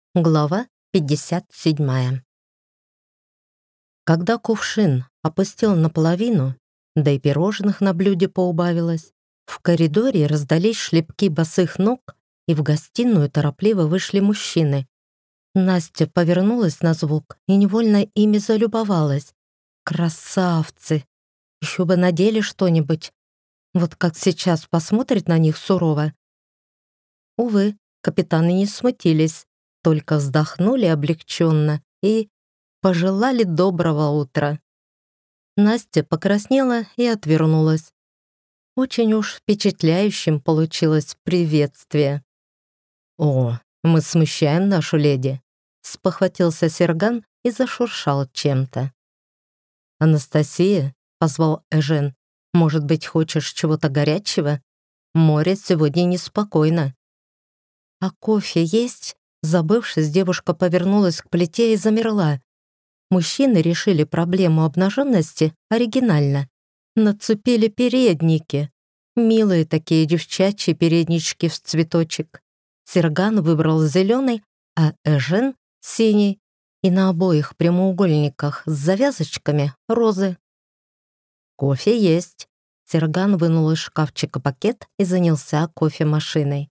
Глава 57. Когда кувшин опустил наполовину, да и пирожных на блюде поубавилось, в коридоре раздались шлепки босых ног, и в гостиную торопливо вышли мужчины. Настя повернулась на звук и невольно ими залюбовалась. Красавцы! Еще бы надели что-нибудь. Вот как сейчас посмотрит на них сурово. Увы, капитаны не смутились, только вздохнули облегченно и пожелали доброго утра. Настя покраснела и отвернулась. Очень уж впечатляющим получилось приветствие. «О, мы смущаем нашу леди», — спохватился Серган и зашуршал чем-то. «Анастасия», — позвал Эжен, — «может быть, хочешь чего-то горячего? Море сегодня неспокойно». «А кофе есть?» Забывшись, девушка повернулась к плите и замерла. Мужчины решили проблему обнаженности оригинально. Нацепили передники. Милые такие девчачьи переднички в цветочек. Серган выбрал зеленый, а Эжен — синий. И на обоих прямоугольниках с завязочками — розы. «Кофе есть». Серган вынул из шкафчика пакет и занялся кофемашиной.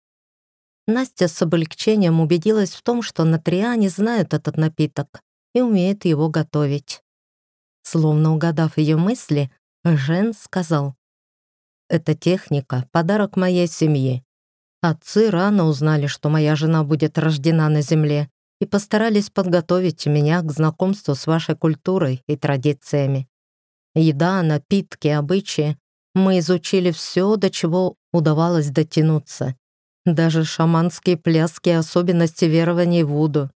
Настя с облегчением убедилась в том, что на Триане знают этот напиток и умеют его готовить. Словно угадав ее мысли, Жен сказал: «Эта техника — подарок моей семье. Отцы рано узнали, что моя жена будет рождена на земле, и постарались подготовить меня к знакомству с вашей культурой и традициями. Еда, напитки, обычаи — мы изучили все, до чего удавалось дотянуться. Даже шаманские пляски и особенности верований вуду».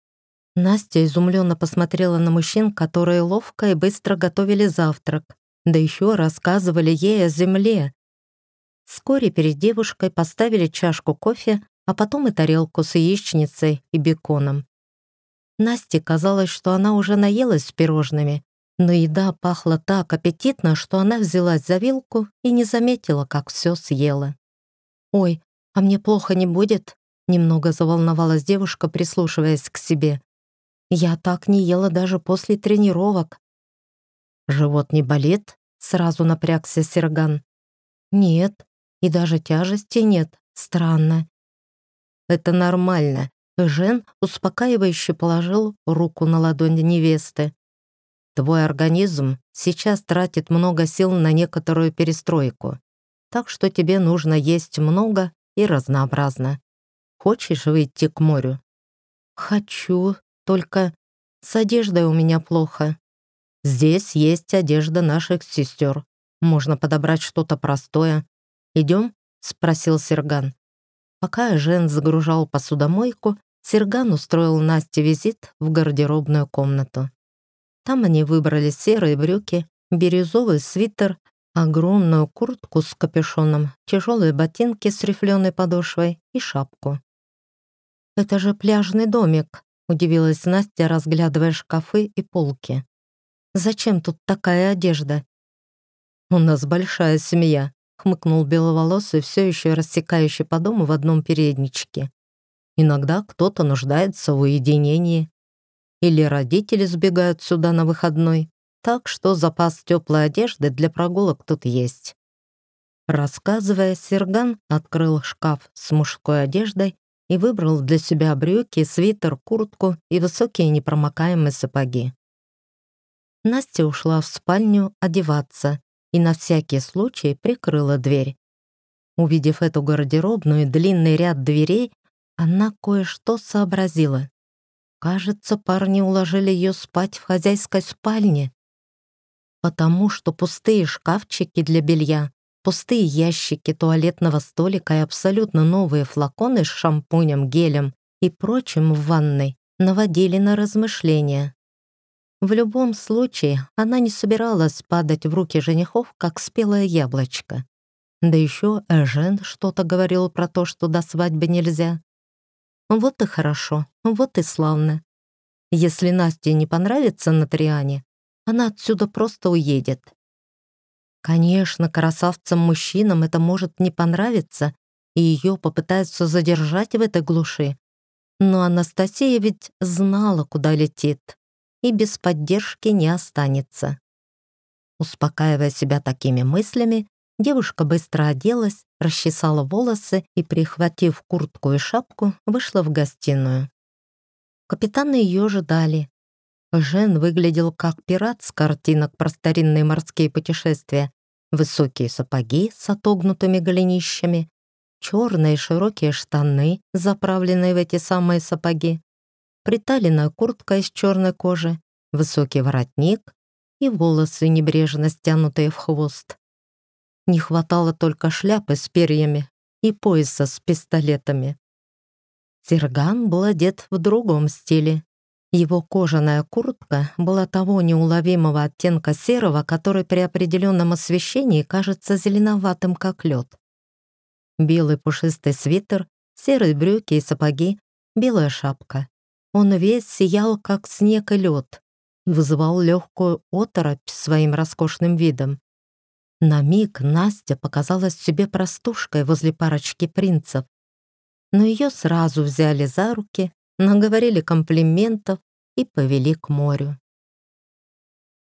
Настя изумленно посмотрела на мужчин, которые ловко и быстро готовили завтрак, да еще рассказывали ей о земле. Вскоре перед девушкой поставили чашку кофе, а потом и тарелку с яичницей и беконом. Насте казалось, что она уже наелась пирожными, но еда пахла так аппетитно, что она взялась за вилку и не заметила, как все съела. «Ой, а мне плохо не будет?» Немного заволновалась девушка, прислушиваясь к себе. «Я так не ела даже после тренировок». «Живот не болит?» — сразу напрягся Серган. «Нет, и даже тяжести нет. Странно». «Это нормально». Жен успокаивающе положил руку на ладонь невесты. «Твой организм сейчас тратит много сил на некоторую перестройку, так что тебе нужно есть много и разнообразно. Хочешь выйти к морю?» «Хочу, только с одеждой у меня плохо». «Здесь есть одежда наших сестер. Можно подобрать что-то простое. Идем?» — спросил Серган. Пока Жен загружал посудомойку, Серган устроил Насте визит в гардеробную комнату. Там они выбрали серые брюки, бирюзовый свитер, огромную куртку с капюшоном, тяжелые ботинки с рифленой подошвой и шапку. «Это же пляжный домик», — удивилась Настя, разглядывая шкафы и полки. «Зачем тут такая одежда?» «У нас большая семья», — хмыкнул беловолосый, все еще рассекающий по дому в одном передничке. «Иногда кто-то нуждается в уединении. Или родители сбегают сюда на выходной, так что запас теплой одежды для прогулок тут есть». Рассказывая, Серган открыл шкаф с мужской одеждой и выбрал для себя брюки, свитер, куртку и высокие непромокаемые сапоги. Настя ушла в спальню одеваться и на всякий случай прикрыла дверь. Увидев эту гардеробную и длинный ряд дверей, она кое-что сообразила. Кажется, парни уложили ее спать в хозяйской спальне, потому что пустые шкафчики для белья, пустые ящики туалетного столика и абсолютно новые флаконы с шампунем, гелем и прочим в ванной наводили на размышления. В любом случае, она не собиралась падать в руки женихов, как спелое яблочко. Да еще Эжен что-то говорил про то, что до свадьбы нельзя. Вот и хорошо, вот и славно. Если Насте не понравится на Триане, она отсюда просто уедет. Конечно, красавцам-мужчинам это может не понравиться, и ее попытаются задержать в этой глуши. Но Анастасия ведь знала, куда летит, и без поддержки не останется. Успокаивая себя такими мыслями, девушка быстро оделась, расчесала волосы и, прихватив куртку и шапку, вышла в гостиную. Капитаны ее ожидали. Жен выглядел как пират с картинок про старинные морские путешествия. Высокие сапоги с отогнутыми голенищами, черные широкие штаны, заправленные в эти самые сапоги, приталенная куртка из черной кожи, высокий воротник и волосы, небрежно стянутые в хвост. Не хватало только шляпы с перьями и пояса с пистолетами. Серган был одет в другом стиле. Его кожаная куртка была того неуловимого оттенка серого, который при определенном освещении кажется зеленоватым, как лед. Белый пушистый свитер, серые брюки и сапоги, белая шапка. Он весь сиял, как снег и лед, и вызывал легкую оторопь своим роскошным видом. На миг Настя показалась себе простушкой возле парочки принцев, но ее сразу взяли за руки, наговорили комплиментов и повели к морю.